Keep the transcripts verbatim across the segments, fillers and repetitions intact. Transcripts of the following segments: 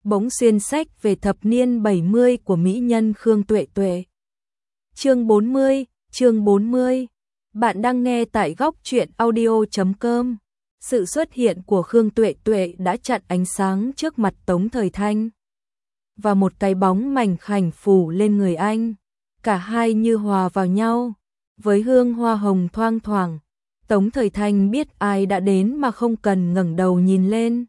bỗng xuyên sách về thập niên bảy mươi của mỹ nhân Khương Tuệ Tuệ. Chương bốn mươi, chương bốn mươi. Bạn đang nghe tại góc truyện audio chấm com. Sự xuất hiện của Khương Tuệ Tuệ đã chặn ánh sáng trước mặt Tống Thời Thanh. Và một cái bóng mảnh khảnh phủ lên người anh. Cả hai như hòa vào nhau. Với hương hoa hồng thoang thoảng, Tống Thời Thanh biết ai đã đến mà không cần ngẩng đầu nhìn lên.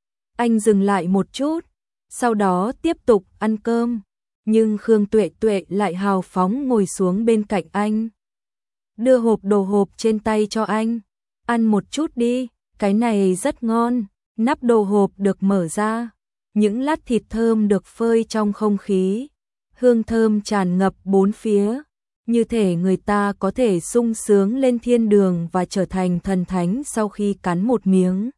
Anh dừng lại một chút, sau đó tiếp tục ăn cơm. Nhưng Khương Tuệ Tuệ lại hào phóng ngồi xuống bên cạnh anh. Đưa hộp đồ hộp trên tay cho anh. Ăn một chút đi, cái này rất ngon. Nắp đồ hộp được mở ra. Những lát thịt thơm được phơi trong không khí. Hương thơm tràn ngập bốn phía. Như thể người ta có thể sung sướng lên thiên đường và trở thành thần thánh sau khi cắn một miếng.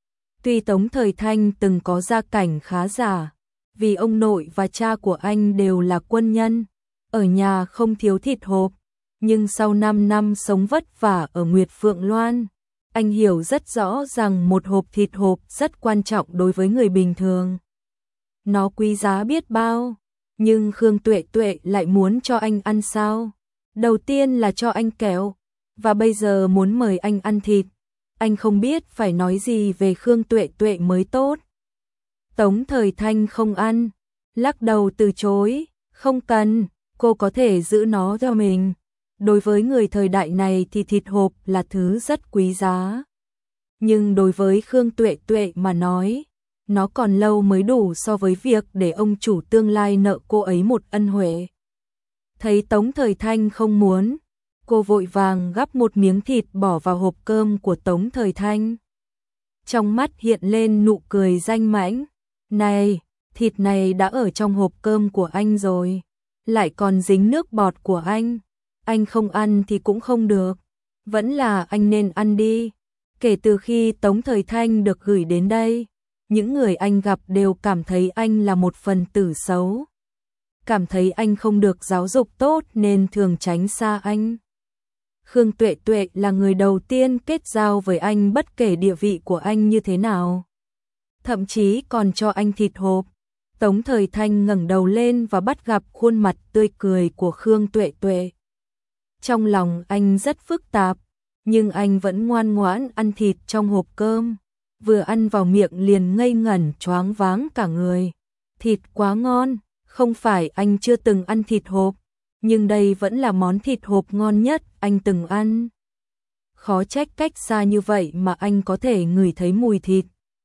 Tuy Tống Thời Thanh từng có gia cảnh khá giả, vì ông nội và cha của anh đều là quân nhân, ở nhà không thiếu thịt hộp, nhưng sau năm năm sống vất vả ở Nguyệt Phượng Loan, anh hiểu rất rõ rằng một hộp thịt hộp rất quan trọng đối với người bình thường. Nó quý giá biết bao, nhưng Khương Tuệ Tuệ lại muốn cho anh ăn sao? Đầu tiên là cho anh kẹo, và bây giờ muốn mời anh ăn thịt. Anh không biết phải nói gì về Khương Tuệ Tuệ mới tốt. Tống Thời Thanh không ăn, lắc đầu từ chối, không cần, cô có thể giữ nó cho mình. Đối với người thời đại này thì thịt hộp là thứ rất quý giá. Nhưng đối với Khương Tuệ Tuệ mà nói, nó còn lâu mới đủ so với việc để ông chủ tương lai nợ cô ấy một ân huệ. Thấy Tống Thời Thanh không muốn, cô vội vàng gắp một miếng thịt bỏ vào hộp cơm của Tống Thời Thanh. Trong mắt hiện lên nụ cười danh mãnh. Này, thịt này đã ở trong hộp cơm của anh rồi, lại còn dính nước bọt của anh. Anh không ăn thì cũng không được, vẫn là anh nên ăn đi. Kể từ khi Tống Thời Thanh được gửi đến đây, những người anh gặp đều cảm thấy anh là một phần tử xấu. Cảm thấy anh không được giáo dục tốt nên thường tránh xa anh. Khương Tuệ Tuệ là người đầu tiên kết giao với anh bất kể địa vị của anh như thế nào. Thậm chí còn cho anh thịt hộp. Tống Thời Thanh ngẩng đầu lên và bắt gặp khuôn mặt tươi cười của Khương Tuệ Tuệ. Trong lòng anh rất phức tạp, nhưng anh vẫn ngoan ngoãn ăn thịt trong hộp cơm. Vừa ăn vào miệng liền ngây ngẩn choáng váng cả người. Thịt quá ngon, không phải anh chưa từng ăn thịt hộp, nhưng đây vẫn là món thịt hộp ngon nhất anh từng ăn. Khó trách cách xa như vậy mà anh có thể ngửi thấy mùi thịt.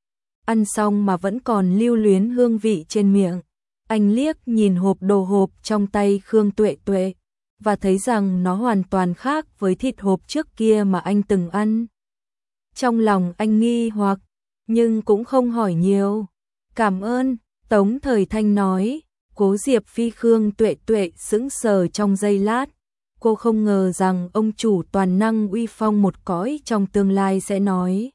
Ăn xong mà vẫn còn lưu luyến hương vị trên miệng. Anh liếc nhìn hộp đồ hộp trong tay Khương Tuệ Tuệ, và thấy rằng nó hoàn toàn khác với thịt hộp trước kia mà anh từng ăn. Trong lòng anh nghi hoặc, nhưng cũng không hỏi nhiều. Cảm ơn, Tống Thời Thanh nói. Cố Diệp Phi Khương Tuệ Tuệ sững sờ trong giây lát. Cô không ngờ rằng ông chủ toàn năng uy phong một cõi trong tương lai sẽ nói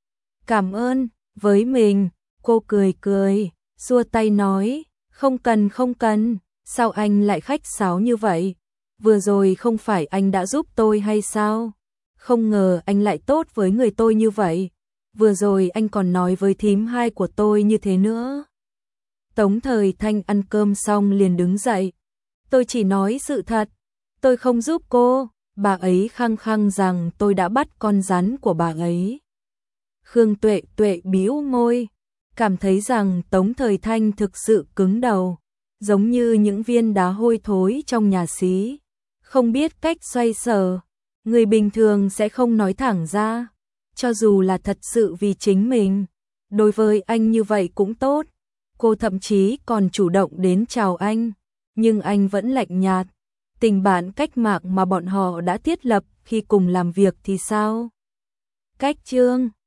cảm ơn với mình. Cô cười cười, xua tay nói, không cần không cần, sao anh lại khách sáo như vậy? Vừa rồi không phải anh đã giúp tôi hay sao? Không ngờ anh lại tốt với người tôi như vậy. Vừa rồi anh còn nói với thím hai của tôi như thế nữa. Tống Thời Thanh ăn cơm xong liền đứng dậy. Tôi chỉ nói sự thật, tôi không giúp cô. Bà ấy khăng khăng rằng tôi đã bắt con rắn của bà ấy. Khương Tuệ Tuệ bĩu môi, cảm thấy rằng Tống Thời Thanh thực sự cứng đầu, giống như những viên đá hôi thối trong nhà xí, không biết cách xoay sở. Người bình thường sẽ không nói thẳng ra, cho dù là thật sự vì chính mình. Đối với anh như vậy cũng tốt. Cô thậm chí còn chủ động đến chào anh, nhưng anh vẫn lạnh nhạt. Tình bạn cách mạng mà bọn họ đã thiết lập khi cùng làm việc thì sao? Cách chương